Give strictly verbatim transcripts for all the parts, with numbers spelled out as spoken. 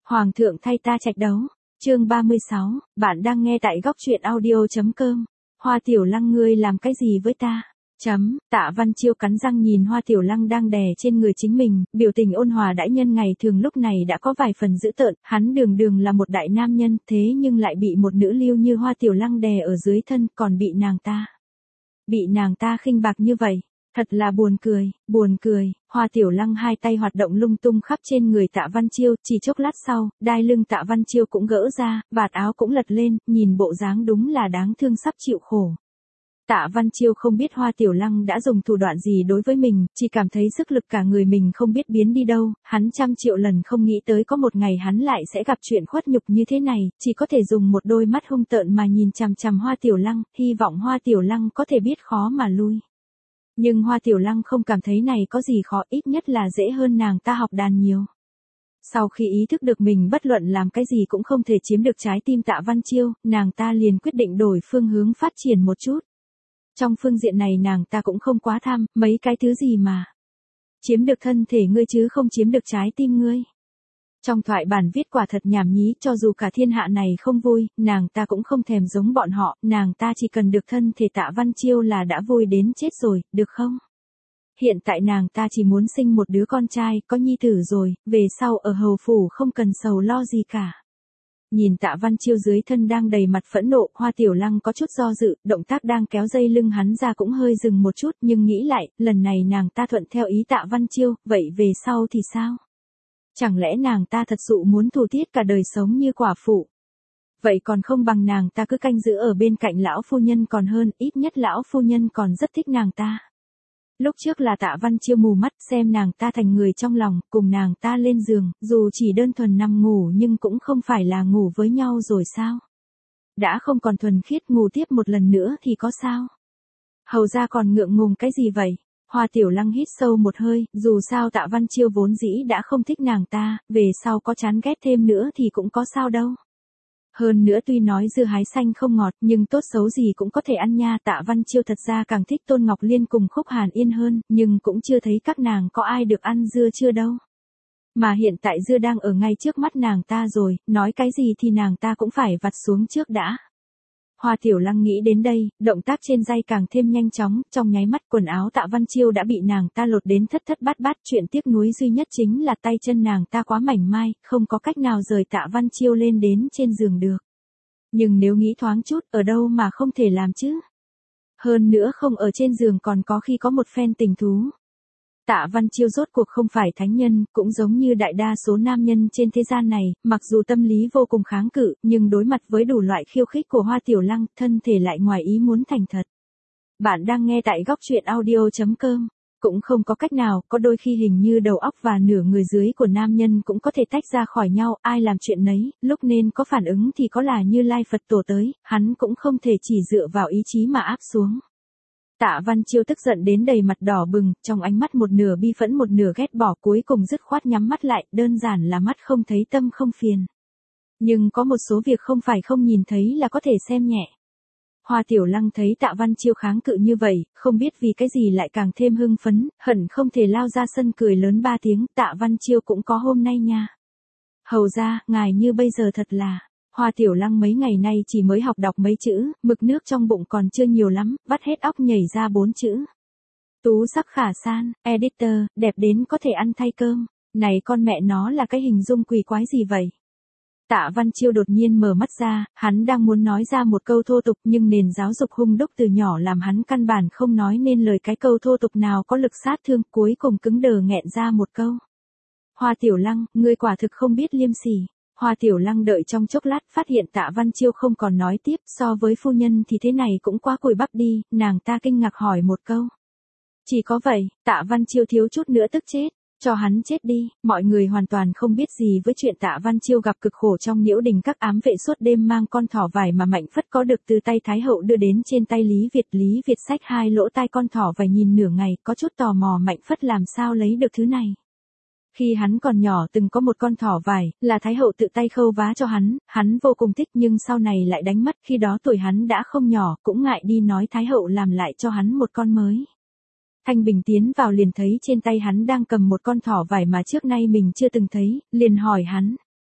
Hoàng thượng thay ta trạch đấu. Chương ba mươi sáu, bạn đang nghe tại góc truyện audio.com. Hoa Tiểu Lăng ngươi làm cái gì với ta? Chấm, Tạ Văn Chiêu cắn răng nhìn Hoa Tiểu Lăng đang đè trên người chính mình, biểu tình ôn hòa đãi nhân ngày thường lúc này đã có vài phần dữ tợn, hắn đường đường là một đại nam nhân, thế nhưng lại bị một nữ lưu như Hoa Tiểu Lăng đè ở dưới thân, còn bị nàng ta. Bị nàng ta khinh bạc như vậy. Thật là buồn cười, buồn cười, Hoa Tiểu Lăng hai tay hoạt động lung tung khắp trên người Tạ Văn Chiêu, chỉ chốc lát sau, đai lưng Tạ Văn Chiêu cũng gỡ ra, vạt áo cũng lật lên, nhìn bộ dáng đúng là đáng thương sắp chịu khổ. Tạ Văn Chiêu không biết Hoa Tiểu Lăng đã dùng thủ đoạn gì đối với mình, chỉ cảm thấy sức lực cả người mình không biết biến đi đâu, hắn trăm triệu lần không nghĩ tới có một ngày hắn lại sẽ gặp chuyện khuất nhục như thế này, chỉ có thể dùng một đôi mắt hung tợn mà nhìn chằm chằm Hoa Tiểu Lăng, hy vọng Hoa Tiểu Lăng có thể biết khó mà lui. Nhưng Hoa Tiểu Lăng không cảm thấy này có gì khó, ít nhất là dễ hơn nàng ta học đàn nhiều. Sau khi ý thức được mình bất luận làm cái gì cũng không thể chiếm được trái tim Tạ Văn Chiêu, nàng ta liền quyết định đổi phương hướng phát triển một chút. Trong phương diện này nàng ta cũng không quá tham, mấy cái thứ gì mà. Chiếm được thân thể ngươi chứ không chiếm được trái tim ngươi. Trong thoại bản viết quả thật nhảm nhí, cho dù cả thiên hạ này không vui, nàng ta cũng không thèm giống bọn họ, nàng ta chỉ cần được thân thể Tạ Văn Chiêu là đã vui đến chết rồi, được không? Hiện tại nàng ta chỉ muốn sinh một đứa con trai, có nhi tử rồi, về sau ở hầu phủ không cần sầu lo gì cả. Nhìn Tạ Văn Chiêu dưới thân đang đầy mặt phẫn nộ, Hoa Tiểu Lăng có chút do dự, động tác đang kéo dây lưng hắn ra cũng hơi dừng một chút, nhưng nghĩ lại, lần này nàng ta thuận theo ý Tạ Văn Chiêu, vậy về sau thì sao? Chẳng lẽ nàng ta thật sự muốn thủ tiết cả đời sống như quả phụ? Vậy còn không bằng nàng ta cứ canh giữ ở bên cạnh lão phu nhân còn hơn, ít nhất lão phu nhân còn rất thích nàng ta. Lúc trước là Tạ Văn Chiêu mù mắt xem nàng ta thành người trong lòng, cùng nàng ta lên giường, dù chỉ đơn thuần nằm ngủ nhưng cũng không phải là ngủ với nhau rồi sao? Đã không còn thuần khiết ngủ tiếp một lần nữa thì có sao? Hầu ra còn ngượng ngùng cái gì vậy? Hoa Tiểu Lăng hít sâu một hơi, dù sao Tạ Văn Chiêu vốn dĩ đã không thích nàng ta, về sau có chán ghét thêm nữa thì cũng có sao đâu. Hơn nữa tuy nói dưa hái xanh không ngọt, nhưng tốt xấu gì cũng có thể ăn nha. Tạ Văn Chiêu thật ra càng thích Tôn Ngọc Liên cùng Khúc Hàn Yên hơn, nhưng cũng chưa thấy các nàng có ai được ăn dưa chưa đâu. Mà hiện tại dưa đang ở ngay trước mắt nàng ta rồi, nói cái gì thì nàng ta cũng phải vặt xuống trước đã. Hoa Tiểu Lăng nghĩ đến đây, động tác trên dây càng thêm nhanh chóng, trong nháy mắt quần áo Tạ Văn Chiêu đã bị nàng ta lột đến thất thất bát bát, chuyện tiếc nuối duy nhất chính là tay chân nàng ta quá mảnh mai, không có cách nào rời Tạ Văn Chiêu lên đến trên giường được. Nhưng nếu nghĩ thoáng chút, ở đâu mà không thể làm chứ? Hơn nữa không ở trên giường còn có khi có một phen tình thú. Tạ Văn Chiêu rốt cuộc không phải thánh nhân, cũng giống như đại đa số nam nhân trên thế gian này, mặc dù tâm lý vô cùng kháng cự, nhưng đối mặt với đủ loại khiêu khích của Hoa Tiểu Lăng, thân thể lại ngoài ý muốn thành thật. Bạn đang nghe tại góc truyện audio.com. Cũng không có cách nào, có đôi khi hình như đầu óc và nửa người dưới của nam nhân cũng có thể tách ra khỏi nhau, ai làm chuyện nấy, lúc nên có phản ứng thì có là Như Lai Phật Tổ tới, hắn cũng không thể chỉ dựa vào ý chí mà áp xuống. Tạ Văn Chiêu tức giận đến đầy mặt đỏ bừng, trong ánh mắt một nửa bi phẫn một nửa ghét bỏ, cuối cùng dứt khoát nhắm mắt lại, đơn giản là mắt không thấy tâm không phiền. Nhưng có một số việc không phải không nhìn thấy là có thể xem nhẹ. Hoa Tiểu Lăng thấy Tạ Văn Chiêu kháng cự như vậy, không biết vì cái gì lại càng thêm hưng phấn, hận không thể lao ra sân cười lớn ba tiếng, Tạ Văn Chiêu cũng có hôm nay nha. Hầu ra, ngài như bây giờ thật là... Hoa Tiểu Lăng mấy ngày nay chỉ mới học đọc mấy chữ, mực nước trong bụng còn chưa nhiều lắm, vắt hết óc nhảy ra bốn chữ. Tú sắc khả san, editor, đẹp đến có thể ăn thay cơm. Này con mẹ nó là cái hình dung quỷ quái gì vậy? Tạ Văn Chiêu đột nhiên mở mắt ra, hắn đang muốn nói ra một câu thô tục nhưng nền giáo dục hung đúc từ nhỏ làm hắn căn bản không nói nên lời cái câu thô tục nào có lực sát thương, cuối cùng cứng đờ nghẹn ra một câu. Hoa Tiểu Lăng, ngươi quả thực không biết liêm sỉ. Hoa Tiểu Lăng đợi trong chốc lát phát hiện Tạ Văn Chiêu không còn nói tiếp, so với phu nhân thì thế này cũng quá cùi bắp đi, nàng ta kinh ngạc hỏi một câu. Chỉ có vậy, Tạ Văn Chiêu thiếu chút nữa tức chết, cho hắn chết đi, mọi người hoàn toàn không biết gì với chuyện Tạ Văn Chiêu gặp cực khổ trong Nhiễu Đình các ám vệ suốt đêm mang con thỏ vải mà Mạnh Phất có được từ tay Thái Hậu đưa đến trên tay Lý Việt. Lý Việt xách hai lỗ tai con thỏ vải nhìn nửa ngày, có chút tò mò Mạnh Phất làm sao lấy được thứ này. Khi hắn còn nhỏ từng có một con thỏ vải, là Thái Hậu tự tay khâu vá cho hắn, hắn vô cùng thích nhưng sau này lại đánh mất, khi đó tuổi hắn đã không nhỏ, cũng ngại đi nói Thái Hậu làm lại cho hắn một con mới. Thanh Bình tiến vào liền thấy trên tay hắn đang cầm một con thỏ vải mà trước nay mình chưa từng thấy, liền hỏi hắn.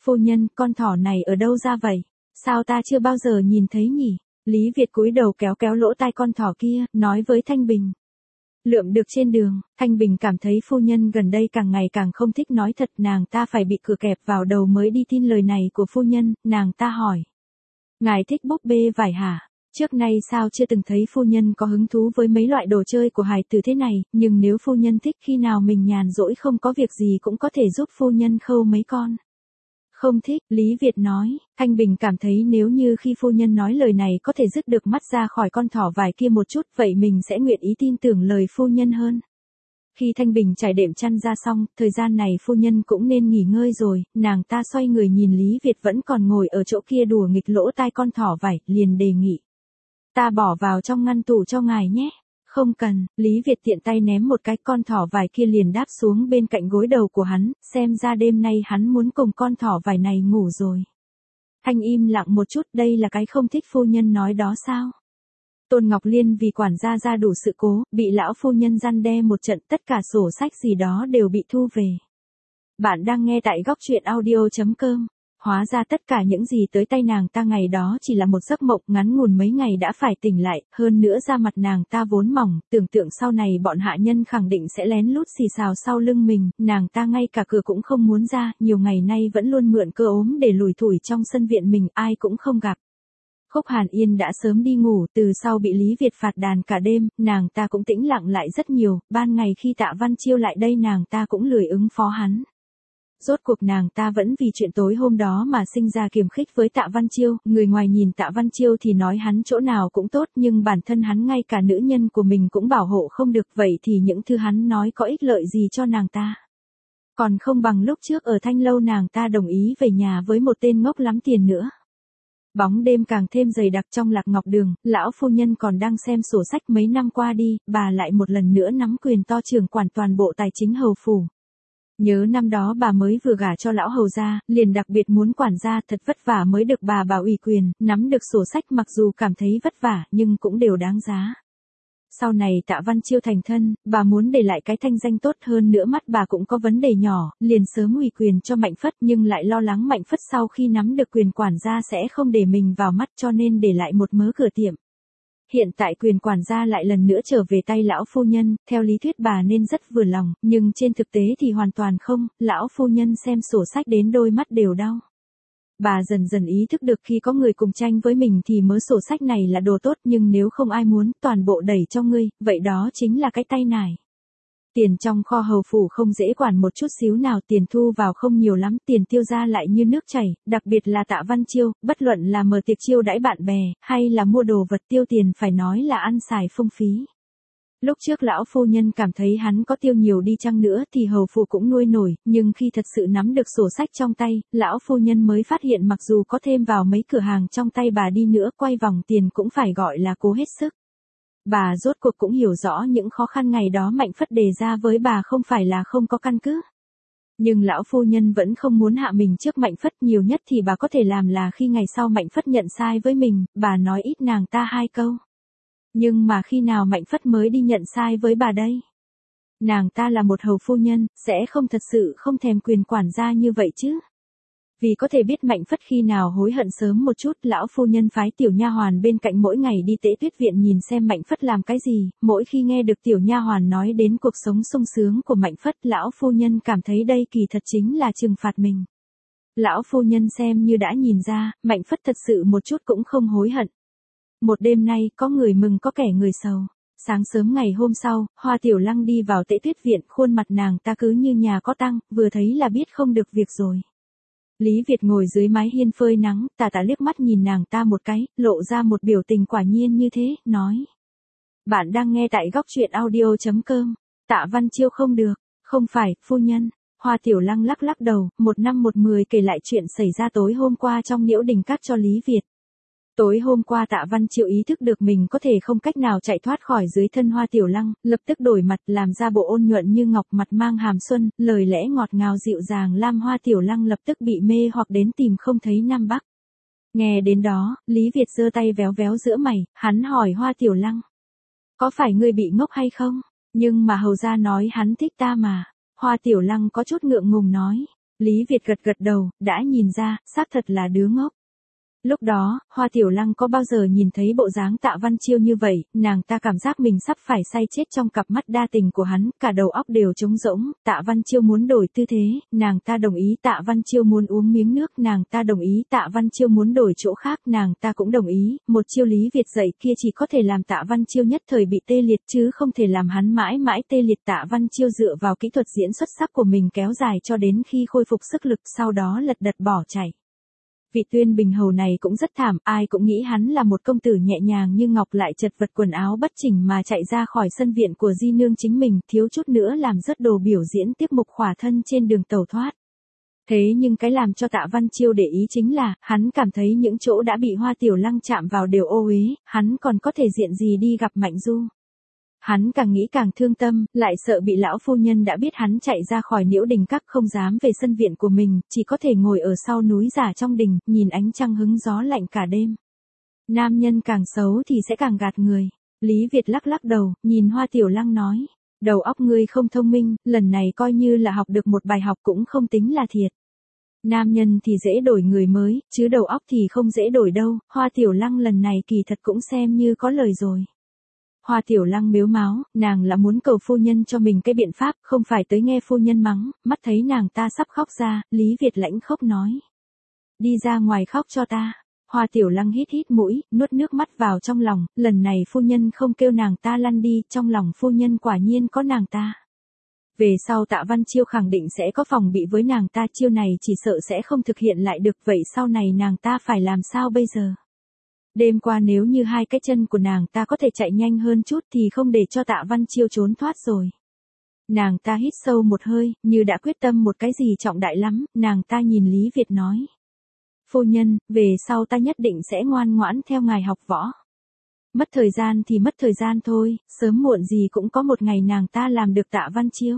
Phu nhân, con thỏ này ở đâu ra vậy? Sao ta chưa bao giờ nhìn thấy nhỉ? Lý Việt cúi đầu kéo kéo lỗ tai con thỏ kia, nói với Thanh Bình. Lượm được trên đường, Thanh Bình cảm thấy phu nhân gần đây càng ngày càng không thích nói thật, nàng ta phải bị cửa kẹp vào đầu mới đi tin lời này của phu nhân, nàng ta hỏi. Ngài thích búp bê vải hả? Trước nay sao chưa từng thấy phu nhân có hứng thú với mấy loại đồ chơi của hài tử thế này, nhưng nếu phu nhân thích khi nào mình nhàn rỗi không có việc gì cũng có thể giúp phu nhân khâu mấy con. Không thích, Lý Việt nói, Thanh Bình cảm thấy nếu như khi phu nhân nói lời này có thể dứt được mắt ra khỏi con thỏ vải kia một chút, vậy mình sẽ nguyện ý tin tưởng lời phu nhân hơn. Khi Thanh Bình trải đệm chăn ra xong, thời gian này phu nhân cũng nên nghỉ ngơi rồi, nàng ta xoay người nhìn Lý Việt vẫn còn ngồi ở chỗ kia đùa nghịch lỗ tai con thỏ vải, liền đề nghị. Ta bỏ vào trong ngăn tủ cho ngài nhé. Không cần, Lý Việt tiện tay ném một cái, con thỏ vải kia liền đáp xuống bên cạnh gối đầu của hắn, xem ra đêm nay hắn muốn cùng con thỏ vải này ngủ rồi. Thanh im lặng một chút, đây là cái không thích phu nhân nói đó sao? Tôn Ngọc Liên vì quản gia ra đủ sự cố, bị lão phu nhân răn đe một trận, tất cả sổ sách gì đó đều bị thu về. Bạn đang nghe tại góc truyện audio chấm com. Hóa ra tất cả những gì tới tay nàng ta ngày đó chỉ là một giấc mộng ngắn ngủn mấy ngày đã phải tỉnh lại, hơn nữa da mặt nàng ta vốn mỏng, tưởng tượng sau này bọn hạ nhân khẳng định sẽ lén lút xì xào sau lưng mình, nàng ta ngay cả cửa cũng không muốn ra, nhiều ngày nay vẫn luôn mượn cơ ốm để lủi thủi trong sân viện mình, ai cũng không gặp. Khúc Hàn Yên đã sớm đi ngủ, từ sau bị Lý Việt phạt đàn cả đêm, nàng ta cũng tĩnh lặng lại rất nhiều, ban ngày khi Tạ Văn Chiêu lại đây nàng ta cũng lười ứng phó hắn. Rốt cuộc nàng ta vẫn vì chuyện tối hôm đó mà sinh ra kiềm khích với Tạ Văn Chiêu, người ngoài nhìn Tạ Văn Chiêu thì nói hắn chỗ nào cũng tốt nhưng bản thân hắn ngay cả nữ nhân của mình cũng bảo hộ không được, vậy thì những thứ hắn nói có ích lợi gì cho nàng ta. Còn không bằng lúc trước ở Thanh Lâu nàng ta đồng ý về nhà với một tên ngốc lắm tiền nữa. Bóng đêm càng thêm dày đặc trong Lạc Ngọc Đường, lão phu nhân còn đang xem sổ sách mấy năm qua đi, bà lại một lần nữa nắm quyền to trưởng quản toàn bộ tài chính hầu phủ. Nhớ năm đó bà mới vừa gả cho lão hầu gia, liền đặc biệt muốn quản gia, thật vất vả mới được bà bảo ủy quyền, nắm được sổ sách, mặc dù cảm thấy vất vả, nhưng cũng đều đáng giá. Sau này Tạ Văn Chiêu thành thân, bà muốn để lại cái thanh danh tốt hơn nữa, mắt bà cũng có vấn đề nhỏ, liền sớm ủy quyền cho Mạnh Phất, nhưng lại lo lắng Mạnh Phất sau khi nắm được quyền quản gia sẽ không để mình vào mắt, cho nên để lại một mớ cửa tiệm. Hiện tại quyền quản gia lại lần nữa trở về tay lão phu nhân, theo lý thuyết bà nên rất vừa lòng, nhưng trên thực tế thì hoàn toàn không, lão phu nhân xem sổ sách đến đôi mắt đều đau. Bà dần dần ý thức được khi có người cùng tranh với mình thì mớ sổ sách này là đồ tốt, nhưng nếu không ai muốn, toàn bộ đẩy cho ngươi, vậy đó chính là cái tay nải. Tiền trong kho hầu phủ không dễ quản một chút xíu nào, tiền thu vào không nhiều lắm, tiền tiêu ra lại như nước chảy, đặc biệt là Tạ Văn Chiêu, bất luận là mở tiệc chiêu đãi bạn bè, hay là mua đồ vật tiêu tiền phải nói là ăn xài phung phí. Lúc trước lão phu nhân cảm thấy hắn có tiêu nhiều đi chăng nữa thì hầu phủ cũng nuôi nổi, nhưng khi thật sự nắm được sổ sách trong tay, lão phu nhân mới phát hiện mặc dù có thêm vào mấy cửa hàng trong tay bà đi nữa, quay vòng tiền cũng phải gọi là cố hết sức. Bà rốt cuộc cũng hiểu rõ những khó khăn ngày đó Mạnh Phất đề ra với bà không phải là không có căn cứ. Nhưng lão phu nhân vẫn không muốn hạ mình trước Mạnh Phất, nhiều nhất thì bà có thể làm là khi ngày sau Mạnh Phất nhận sai với mình, bà nói ít nàng ta hai câu. Nhưng mà khi nào Mạnh Phất mới đi nhận sai với bà đây? Nàng ta là một hầu phu nhân, sẽ không thật sự không thèm quyền quản gia như vậy chứ? Vì có thể biết Mạnh Phất khi nào hối hận sớm một chút, lão phu nhân phái tiểu nha hoàn bên cạnh mỗi ngày đi Tế Tuyết viện nhìn xem Mạnh Phất làm cái gì, mỗi khi nghe được tiểu nha hoàn nói đến cuộc sống sung sướng của Mạnh Phất, lão phu nhân cảm thấy đây kỳ thật chính là trừng phạt mình. Lão phu nhân xem như đã nhìn ra, Mạnh Phất thật sự một chút cũng không hối hận. Một đêm nay, có người mừng có kẻ người sầu. Sáng sớm ngày hôm sau, Hoa Tiểu Lăng đi vào Tế Tuyết viện, khuôn mặt nàng ta cứ như nhà có tang, vừa thấy là biết không được việc rồi. Lý Việt ngồi dưới mái hiên phơi nắng, tà tà liếc mắt nhìn nàng ta một cái, lộ ra một biểu tình quả nhiên như thế, nói. Bạn đang nghe tại góc truyện audio chấm com. Tạ Văn Chiêu không được, không phải, phu nhân. Hoa Tiểu Lăng lắc lắc đầu, một năm một mười kể lại chuyện xảy ra tối hôm qua trong Nhiễu Đình Các cho Lý Việt. Tối hôm qua Tạ Văn Chiêu ý thức được mình có thể không cách nào chạy thoát khỏi dưới thân Hoa Tiểu Lăng, lập tức đổi mặt làm ra bộ ôn nhuận như ngọc, mặt mang hàm xuân, lời lẽ ngọt ngào dịu dàng làm Hoa Tiểu Lăng lập tức bị mê hoặc đến tìm không thấy Nam Bắc. Nghe đến đó, Lý Việt giơ tay véo véo giữa mày, hắn hỏi Hoa Tiểu Lăng. Có phải ngươi bị ngốc hay không? Nhưng mà hầu gia nói hắn thích ta mà. Hoa Tiểu Lăng có chút ngượng ngùng nói. Lý Việt gật gật đầu, đã nhìn ra, xác thật là đứa ngốc. Lúc đó, Hoa Tiểu Lăng có bao giờ nhìn thấy bộ dáng Tạ Văn Chiêu như vậy, nàng ta cảm giác mình sắp phải say chết trong cặp mắt đa tình của hắn, cả đầu óc đều trống rỗng, Tạ Văn Chiêu muốn đổi tư thế, nàng ta đồng ý, Tạ Văn Chiêu muốn uống miếng nước, nàng ta đồng ý, Tạ Văn Chiêu muốn đổi chỗ khác, nàng ta cũng đồng ý, một chiêu Lý Việt dạy kia chỉ có thể làm Tạ Văn Chiêu nhất thời bị tê liệt chứ không thể làm hắn mãi mãi tê liệt. Tạ Văn Chiêu dựa vào kỹ thuật diễn xuất sắc của mình kéo dài cho đến khi khôi phục sức lực, sau đó lật đật bỏ chạy. Vị Tuyên Bình Hầu này cũng rất thảm, ai cũng nghĩ hắn là một công tử nhẹ nhàng như ngọc lại chật vật quần áo bất chỉnh mà chạy ra khỏi sân viện của di nương chính mình, thiếu chút nữa làm rớt đồ biểu diễn tiếp mục khỏa thân trên đường tẩu thoát. Thế nhưng cái làm cho Tạ Văn Chiêu để ý chính là, hắn cảm thấy những chỗ đã bị Hoa Tiểu Lăng chạm vào đều ô uế, hắn còn có thể diện gì đi gặp Mạnh Du. Hắn càng nghĩ càng thương tâm, lại sợ bị lão phu nhân đã biết hắn chạy ra khỏi Nhiễu Đình Các không dám về sân viện của mình, chỉ có thể ngồi ở sau núi giả trong đình, nhìn ánh trăng hứng gió lạnh cả đêm. Nam nhân càng xấu thì sẽ càng gạt người. Lý Việt lắc lắc đầu, nhìn Hoa Tiểu Lăng nói, đầu óc ngươi không thông minh, lần này coi như là học được một bài học cũng không tính là thiệt. Nam nhân thì dễ đổi người mới, chứ đầu óc thì không dễ đổi đâu, Hoa Tiểu Lăng lần này kỳ thật cũng xem như có lời rồi. Hoa Tiểu Lăng mếu máo, nàng là muốn cầu phu nhân cho mình cái biện pháp, không phải tới nghe phu nhân mắng, mắt thấy nàng ta sắp khóc ra, Lý Việt lãnh khóc nói. Đi ra ngoài khóc cho ta. Hoa Tiểu Lăng hít hít mũi, nuốt nước mắt vào trong lòng, lần này phu nhân không kêu nàng ta lăn đi, trong lòng phu nhân quả nhiên có nàng ta. Về sau Tạ Văn Chiêu khẳng định sẽ có phòng bị với nàng ta, chiêu này chỉ sợ sẽ không thực hiện lại được, vậy sau này nàng ta phải làm sao bây giờ? Đêm qua nếu như hai cái chân của nàng ta có thể chạy nhanh hơn chút thì không để cho Tạ Văn Chiêu trốn thoát rồi. Nàng ta hít sâu một hơi, như đã quyết tâm một cái gì trọng đại lắm, nàng ta nhìn Lý Việt nói. Phu nhân, về sau ta nhất định sẽ ngoan ngoãn theo ngài học võ. Mất thời gian thì mất thời gian thôi, sớm muộn gì cũng có một ngày nàng ta làm được Tạ Văn Chiêu.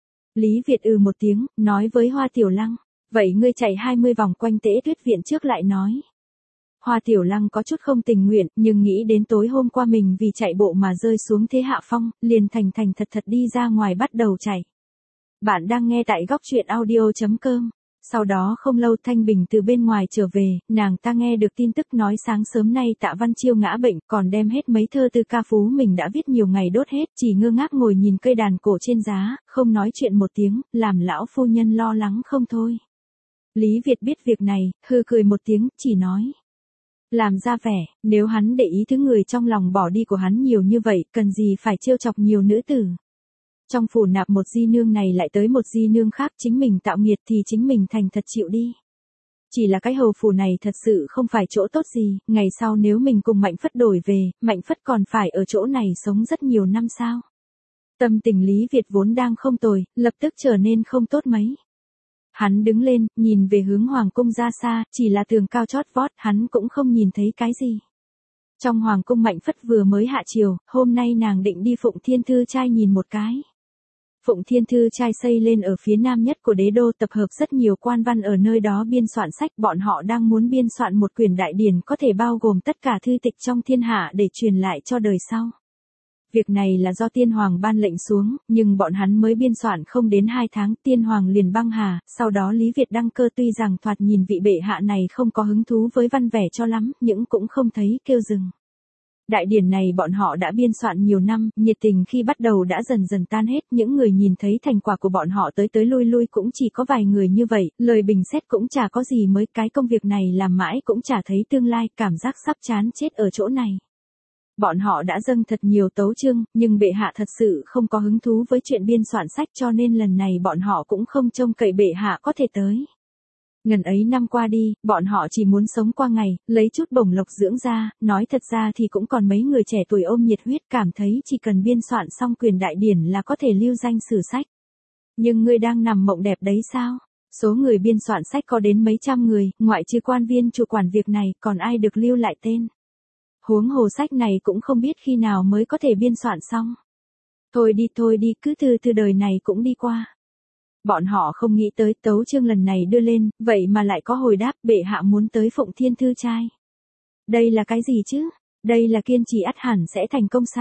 Lý Việt ừ một tiếng, nói với Hoa Tiểu Lăng, vậy ngươi chạy hai mươi vòng quanh Tế Tuyết viện trước lại nói. Hoa Tiểu Lăng có chút không tình nguyện, nhưng nghĩ đến tối hôm qua mình vì chạy bộ mà rơi xuống thế hạ phong, liền thành thành thật thật đi ra ngoài bắt đầu chạy. Bạn đang nghe tại góc truyện audio chấm com. Sau đó không lâu Thanh Bình từ bên ngoài trở về, nàng ta nghe được tin tức nói sáng sớm nay Tạ Văn Chiêu ngã bệnh, còn đem hết mấy thơ từ ca phú mình đã viết nhiều ngày đốt hết, chỉ ngơ ngác ngồi nhìn cây đàn cổ trên giá, không nói chuyện một tiếng, làm lão phu nhân lo lắng không thôi. Lý Việt biết việc này, hừ cười một tiếng, chỉ nói. Làm ra vẻ, nếu hắn để ý thứ người trong lòng bỏ đi của hắn nhiều như vậy, cần gì phải trêu chọc nhiều nữ tử. Trong phủ nạp một di nương này lại tới một di nương khác, chính mình tạo nghiệt thì chính mình thành thật chịu đi. Chỉ là cái hầu phủ này thật sự không phải chỗ tốt gì, ngày sau nếu mình cùng Mạnh Phất đổi về, Mạnh Phất còn phải ở chỗ này sống rất nhiều năm sao. Tâm tình Lý Việt vốn đang không tồi, lập tức trở nên không tốt mấy. Hắn đứng lên, nhìn về hướng hoàng cung ra xa, chỉ là tường cao chót vót, hắn cũng không nhìn thấy cái gì. Trong hoàng cung Mạnh Phất vừa mới hạ triều, hôm nay nàng định đi Phụng Thiên Thư Trai nhìn một cái. Phụng Thiên Thư Trai xây lên ở phía nam nhất của đế đô, tập hợp rất nhiều quan văn ở nơi đó biên soạn sách, bọn họ đang muốn biên soạn một quyển đại điển có thể bao gồm tất cả thư tịch trong thiên hạ để truyền lại cho đời sau. Việc này là do tiên hoàng ban lệnh xuống, nhưng bọn hắn mới biên soạn không đến hai tháng, tiên hoàng liền băng hà, sau đó Lý Việt đăng cơ, tuy rằng thoạt nhìn vị bệ hạ này không có hứng thú với văn vẻ cho lắm, nhưng cũng không thấy kêu dừng. Đại điển này bọn họ đã biên soạn nhiều năm, nhiệt tình khi bắt đầu đã dần dần tan hết, những người nhìn thấy thành quả của bọn họ tới tới lui lui cũng chỉ có vài người như vậy, lời bình xét cũng chả có gì mới, cái công việc này làm mãi cũng chả thấy tương lai, cảm giác sắp chán chết ở chỗ này. Bọn họ đã dâng thật nhiều tấu chương, nhưng bệ hạ thật sự không có hứng thú với chuyện biên soạn sách, cho nên lần này bọn họ cũng không trông cậy bệ hạ có thể tới. Ngần ấy năm qua đi, bọn họ chỉ muốn sống qua ngày, lấy chút bổng lộc dưỡng ra, nói thật ra thì cũng còn mấy người trẻ tuổi ôm nhiệt huyết, cảm thấy chỉ cần biên soạn xong quyền đại điển là có thể lưu danh sử sách. Nhưng ngươi đang nằm mộng đẹp đấy sao? Số người biên soạn sách có đến mấy trăm người, ngoại trừ quan viên chủ quản việc này, còn ai được lưu lại tên. Huống hồ sách này cũng không biết khi nào mới có thể biên soạn xong. Thôi đi thôi đi, cứ từ từ đời này cũng đi qua. Bọn họ không nghĩ tới tấu chương lần này đưa lên, vậy mà lại có hồi đáp, bệ hạ muốn tới Phụng Thiên Thư Trai. Đây là cái gì chứ? Đây là kiên trì ắt hẳn sẽ thành công sao?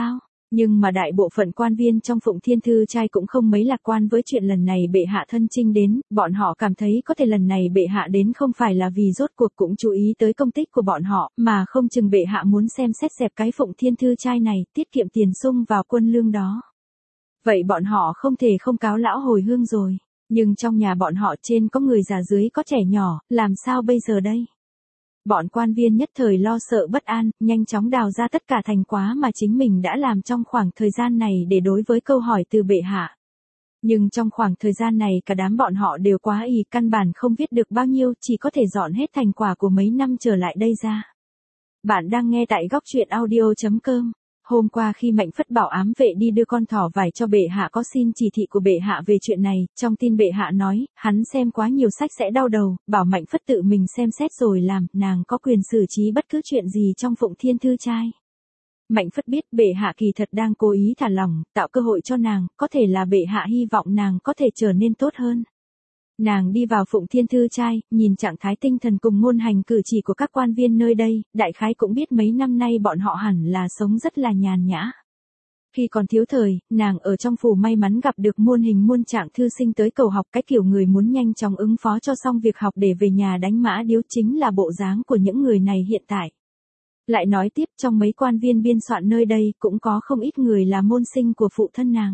Nhưng mà đại bộ phận quan viên trong Phụng Thiên Thư Trai cũng không mấy lạc quan với chuyện lần này bệ hạ thân chinh đến, bọn họ cảm thấy có thể lần này bệ hạ đến không phải là vì rốt cuộc cũng chú ý tới công tích của bọn họ, mà không chừng bệ hạ muốn xem xét dẹp cái Phụng Thiên Thư Trai này, tiết kiệm tiền sung vào quân lương đó. Vậy bọn họ không thể không cáo lão hồi hương rồi, nhưng trong nhà bọn họ trên có người già dưới có trẻ nhỏ, làm sao bây giờ đây? Bọn quan viên nhất thời lo sợ bất an, nhanh chóng đào ra tất cả thành quả mà chính mình đã làm trong khoảng thời gian này để đối với câu hỏi từ bệ hạ. Nhưng trong khoảng thời gian này cả đám bọn họ đều quá ì, căn bản không viết được bao nhiêu, chỉ có thể dọn hết thành quả của mấy năm trở lại đây ra. Bạn đang nghe tại góc truyện audio chấm com. Hôm qua khi Mạnh Phất bảo ám vệ đi đưa con thỏ vải cho bệ hạ có xin chỉ thị của bệ hạ về chuyện này, trong tin bệ hạ nói, hắn xem quá nhiều sách sẽ đau đầu, bảo Mạnh Phất tự mình xem xét rồi làm, nàng có quyền xử trí bất cứ chuyện gì trong Phụng Thiên Thư Trai. Mạnh Phất biết bệ hạ kỳ thật đang cố ý thả lỏng, tạo cơ hội cho nàng, có thể là bệ hạ hy vọng nàng có thể trở nên tốt hơn. Nàng đi vào Phụng Thiên Thư Trai, nhìn trạng thái tinh thần cùng ngôn hành cử chỉ của các quan viên nơi đây, đại khái cũng biết mấy năm nay bọn họ hẳn là sống rất là nhàn nhã. Khi còn thiếu thời, nàng ở trong phủ may mắn gặp được muôn hình muôn trạng thư sinh tới cầu học, cái kiểu người muốn nhanh chóng ứng phó cho xong việc học để về nhà đánh mã điếu chính là bộ dáng của những người này hiện tại. Lại nói tiếp, trong mấy quan viên biên soạn nơi đây cũng có không ít người là môn sinh của phụ thân nàng.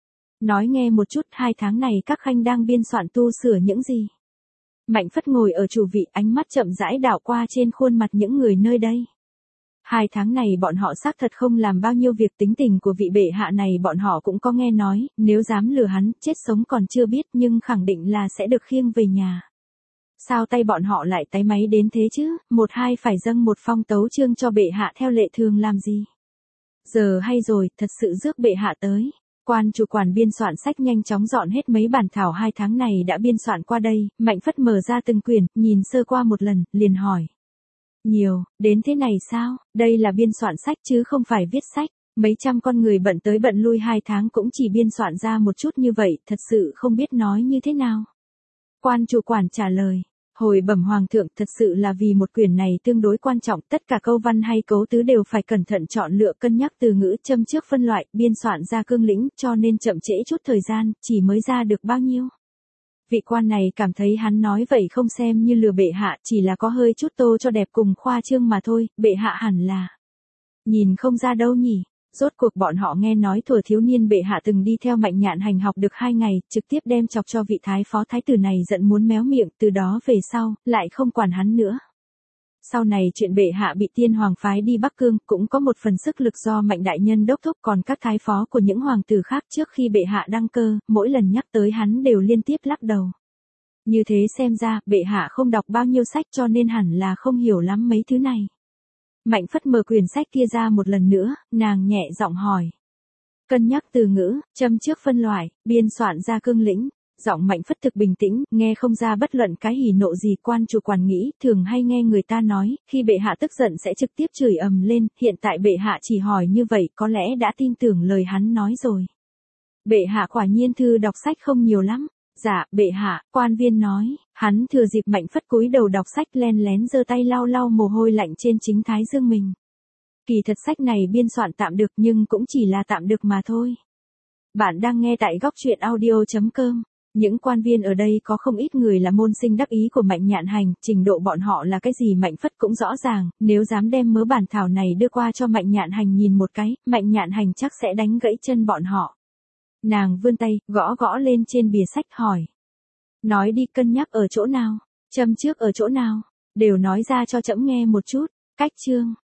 Nói nghe một chút, hai tháng này các khanh đang biên soạn tu sửa những gì? Mạnh Phất ngồi ở chủ vị, ánh mắt chậm rãi đảo qua trên khuôn mặt những người nơi đây. Hai tháng này bọn họ xác thật không làm bao nhiêu việc, tính tình của vị bệ hạ này bọn họ cũng có nghe nói, nếu dám lừa hắn, chết sống còn chưa biết nhưng khẳng định là sẽ được khiêng về nhà. Sao tay bọn họ lại táy máy đến thế chứ, một hai phải dâng một phong tấu chương cho bệ hạ theo lệ thường làm gì? Giờ hay rồi, thật sự rước bệ hạ tới. Quan chủ quản biên soạn sách nhanh chóng dọn hết mấy bản thảo hai tháng này đã biên soạn qua đây, Mạnh Phất mở ra từng quyển, nhìn sơ qua một lần, liền hỏi. Nhiều, đến thế này sao, đây là biên soạn sách chứ không phải viết sách, mấy trăm con người bận tới bận lui hai tháng cũng chỉ biên soạn ra một chút như vậy, thật sự không biết nói như thế nào. Quan chủ quản trả lời. Hồi bẩm hoàng thượng, thật sự là vì một quyển này tương đối quan trọng, tất cả câu văn hay cấu tứ đều phải cẩn thận chọn lựa cân nhắc từ ngữ châm trước phân loại, biên soạn ra cương lĩnh, cho nên chậm trễ chút thời gian, chỉ mới ra được bao nhiêu. Vị quan này cảm thấy hắn nói vậy không xem như lừa bệ hạ, chỉ là có hơi chút tô cho đẹp cùng khoa trương mà thôi, bệ hạ hẳn là nhìn không ra đâu nhỉ. Rốt cuộc bọn họ nghe nói thuở thiếu niên bệ hạ từng đi theo Mạnh Nhạn Hành học được hai ngày, trực tiếp đem chọc cho vị thái phó thái tử này giận muốn méo miệng, từ đó về sau, lại không quản hắn nữa. Sau này chuyện bệ hạ bị tiên hoàng phái đi Bắc Cương, cũng có một phần sức lực do Mạnh đại nhân đốc thúc, còn các thái phó của những hoàng tử khác trước khi bệ hạ đăng cơ, mỗi lần nhắc tới hắn đều liên tiếp lắc đầu. Như thế xem ra, bệ hạ không đọc bao nhiêu sách cho nên hẳn là không hiểu lắm mấy thứ này. Mạnh Phất mở quyển sách kia ra một lần nữa, nàng nhẹ giọng hỏi. Cân nhắc từ ngữ, châm trước phân loại, biên soạn ra cương lĩnh. Giọng Mạnh Phất thực bình tĩnh, nghe không ra bất luận cái hỉ nộ gì. Quan chủ quản nghĩ, thường hay nghe người ta nói, khi bệ hạ tức giận sẽ trực tiếp chửi ầm lên, hiện tại bệ hạ chỉ hỏi như vậy, có lẽ đã tin tưởng lời hắn nói rồi. Bệ hạ quả nhiên thư đọc sách không nhiều lắm. Dạ, bệ hạ, quan viên nói, hắn thừa dịp Mạnh Phất cúi đầu đọc sách len lén giơ tay lau lau mồ hôi lạnh trên chính thái dương mình. Kỳ thật sách này biên soạn tạm được nhưng cũng chỉ là tạm được mà thôi. Bạn đang nghe tại góc truyện audio chấm com. Những quan viên ở đây có không ít người là môn sinh đắc ý của Mạnh Nhạn Hành, trình độ bọn họ là cái gì Mạnh Phất cũng rõ ràng, nếu dám đem mớ bản thảo này đưa qua cho Mạnh Nhạn Hành nhìn một cái, Mạnh Nhạn Hành chắc sẽ đánh gãy chân bọn họ. Nàng vươn tay, gõ gõ lên trên bìa sách hỏi. Nói đi, cân nhắc ở chỗ nào, châm trước ở chỗ nào, đều nói ra cho trẫm nghe một chút. Cách chương,